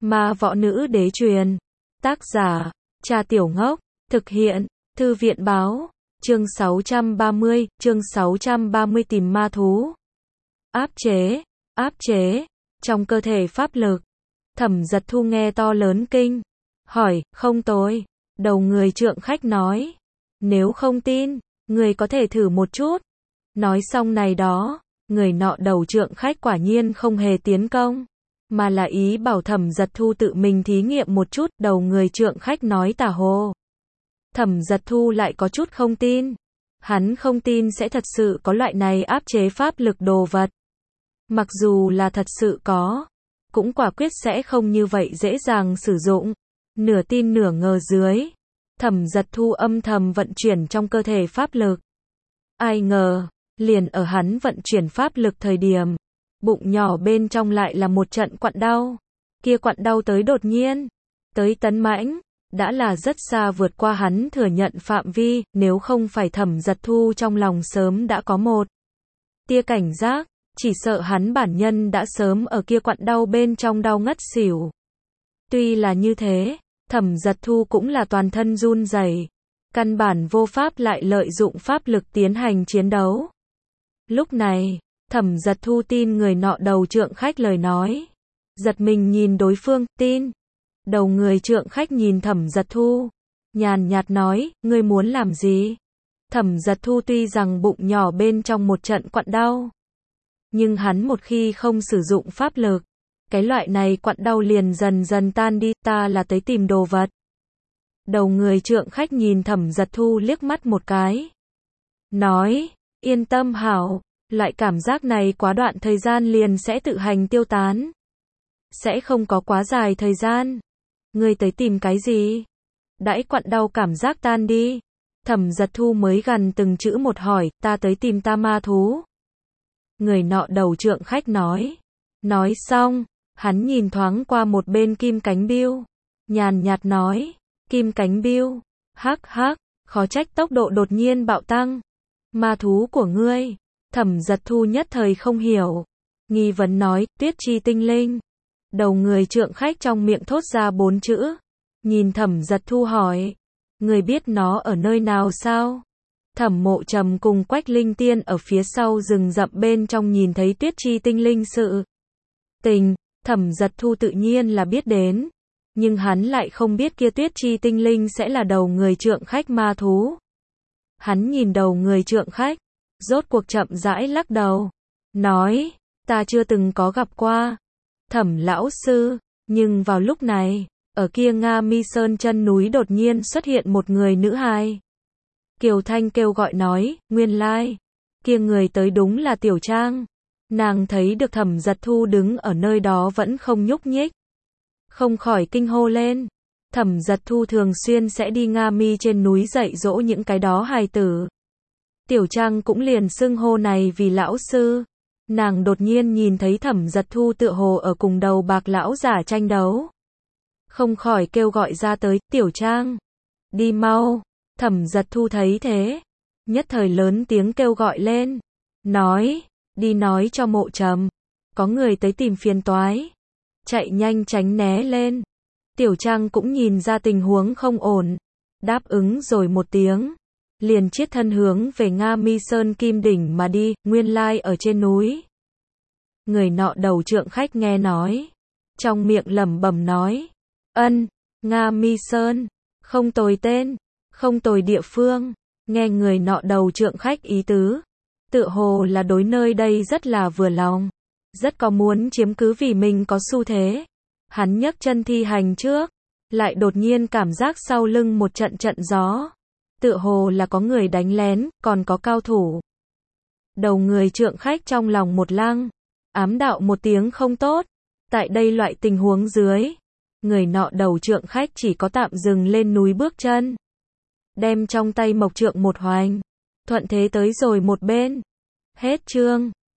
Ma võ nữ đế truyền. Tác giả, Trà Tiểu Ngốc. Thực hiện, Thư viện báo. Chương 630 tìm ma thú. Áp chế, trong cơ thể pháp lực. Thẩm Giật Thu nghe to lớn kinh. Hỏi, không tôi. Đầu người trượng khách nói. Nếu không tin, người có thể thử một chút. Nói xong này đó, người nọ đầu trượng khách quả nhiên không hề tiến công, mà là ý bảo Thẩm Giật Thu tự mình thí nghiệm một chút. Đầu người trượng khách nói tà hồ. Thẩm Giật Thu lại có chút không tin. Hắn không tin sẽ thật sự có loại này áp chế pháp lực đồ vật. Mặc dù là thật sự có, cũng quả quyết sẽ không như vậy dễ dàng sử dụng. Nửa tin nửa ngờ dưới, Thẩm Giật Thu âm thầm vận chuyển trong cơ thể pháp lực. Ai ngờ, liền ở hắn vận chuyển pháp lực thời điểm, bụng nhỏ bên trong lại là một trận quặn đau. Kia quặn đau tới đột nhiên, tới tấn mãnh, đã là rất xa vượt qua hắn thừa nhận phạm vi. Nếu không phải Thẩm Giật Thu trong lòng sớm đã có một tia cảnh giác, chỉ sợ hắn bản nhân đã sớm ở kia quặn đau bên trong đau ngất xỉu. Tuy là như thế, Thẩm Giật Thu cũng là toàn thân run rẩy, căn bản vô pháp lại lợi dụng pháp lực tiến hành chiến đấu. Lúc này, Thẩm Giật Thu tin người nọ đầu trượng khách lời nói. Giật mình nhìn đối phương, tin. Đầu người trượng khách nhìn Thẩm Giật Thu, nhàn nhạt nói, ngươi muốn làm gì? Thẩm Giật Thu tuy rằng bụng nhỏ bên trong một trận quặn đau, nhưng hắn một khi không sử dụng pháp lực, cái loại này quặn đau liền dần dần tan đi. Ta là tới tìm đồ vật. Đầu người trượng khách nhìn Thẩm Giật Thu liếc mắt một cái. Nói, yên tâm hảo, loại cảm giác này quá đoạn thời gian liền sẽ tự hành tiêu tán. Sẽ không có quá dài thời gian. Ngươi tới tìm cái gì? Đãi quặn đau cảm giác tan đi, Thẩm Giật Thu mới gần từng chữ một hỏi, ta tới tìm ta ma thú. Người nọ đầu trượng khách nói. Nói xong, hắn nhìn thoáng qua một bên kim cánh biêu, nhàn nhạt nói, kim cánh biêu, hắc hắc, khó trách tốc độ đột nhiên bạo tăng. Ma thú của ngươi? Thẩm Giật Thu nhất thời không hiểu, nghi vấn nói, Tuyết Chi tinh linh. Đầu người trượng khách trong miệng thốt ra 4 chữ, nhìn Thẩm Giật Thu hỏi, người biết nó ở nơi nào sao? Thẩm Mộ Trầm cùng Quách Linh Tiên ở phía sau rừng rậm bên trong nhìn thấy Tuyết Chi tinh linh sự tình, Thẩm Giật Thu tự nhiên là biết đến, nhưng hắn lại không biết kia Tuyết Chi tinh linh sẽ là đầu người trượng khách ma thú. Hắn nhìn đầu người trượng khách, rốt cuộc chậm rãi lắc đầu, nói, ta chưa từng có gặp qua. Thẩm lão sư, nhưng vào lúc này, ở kia Nga Mi Sơn chân núi đột nhiên xuất hiện một người nữ hài. Kiều Thanh kêu gọi nói, nguyên lai, kia người tới đúng là Tiểu Trang. Nàng thấy được Thẩm Giật Thu đứng ở nơi đó vẫn không nhúc nhích, không khỏi kinh hô lên. Thẩm Giật Thu thường xuyên sẽ đi Nga Mi trên núi dạy dỗ những cái đó hài tử. Tiểu Trang cũng liền xưng hô này vì lão sư. Nàng đột nhiên nhìn thấy Thẩm Giật Thu tựa hồ ở cùng đầu bạc lão giả tranh đấu, không khỏi kêu gọi ra tới, Tiểu Trang, đi mau. Thẩm Giật Thu thấy thế, nhất thời lớn tiếng kêu gọi lên, nói, đi nói cho Mộ Trầm, có người tới tìm phiền toái, chạy nhanh tránh né lên. Tiểu Trang cũng nhìn ra tình huống không ổn, đáp ứng rồi một tiếng, liền chiết thân hướng về Nga Mi Sơn Kim Đỉnh mà đi. Nguyên lai ở trên núi. Người nọ đầu trượng khách nghe nói, trong miệng lẩm bẩm nói, Nga Mi Sơn, không tồi tên, không tồi địa phương. Nghe người nọ đầu trượng khách ý tứ, tựa hồ là đối nơi đây rất là vừa lòng, rất có muốn chiếm cứ vì mình có xu thế. Hắn nhấc chân thi hành trước, lại đột nhiên cảm giác sau lưng một trận trận gió, tựa hồ là có người đánh lén, còn có cao thủ. Đầu người trượng khách trong lòng một lăng, ám đạo một tiếng không tốt. Tại đây loại tình huống dưới, người nọ đầu trượng khách chỉ có tạm dừng lên núi bước chân, đem trong tay mộc trượng một hoành, thuận thế tới rồi một bên. Hết chương.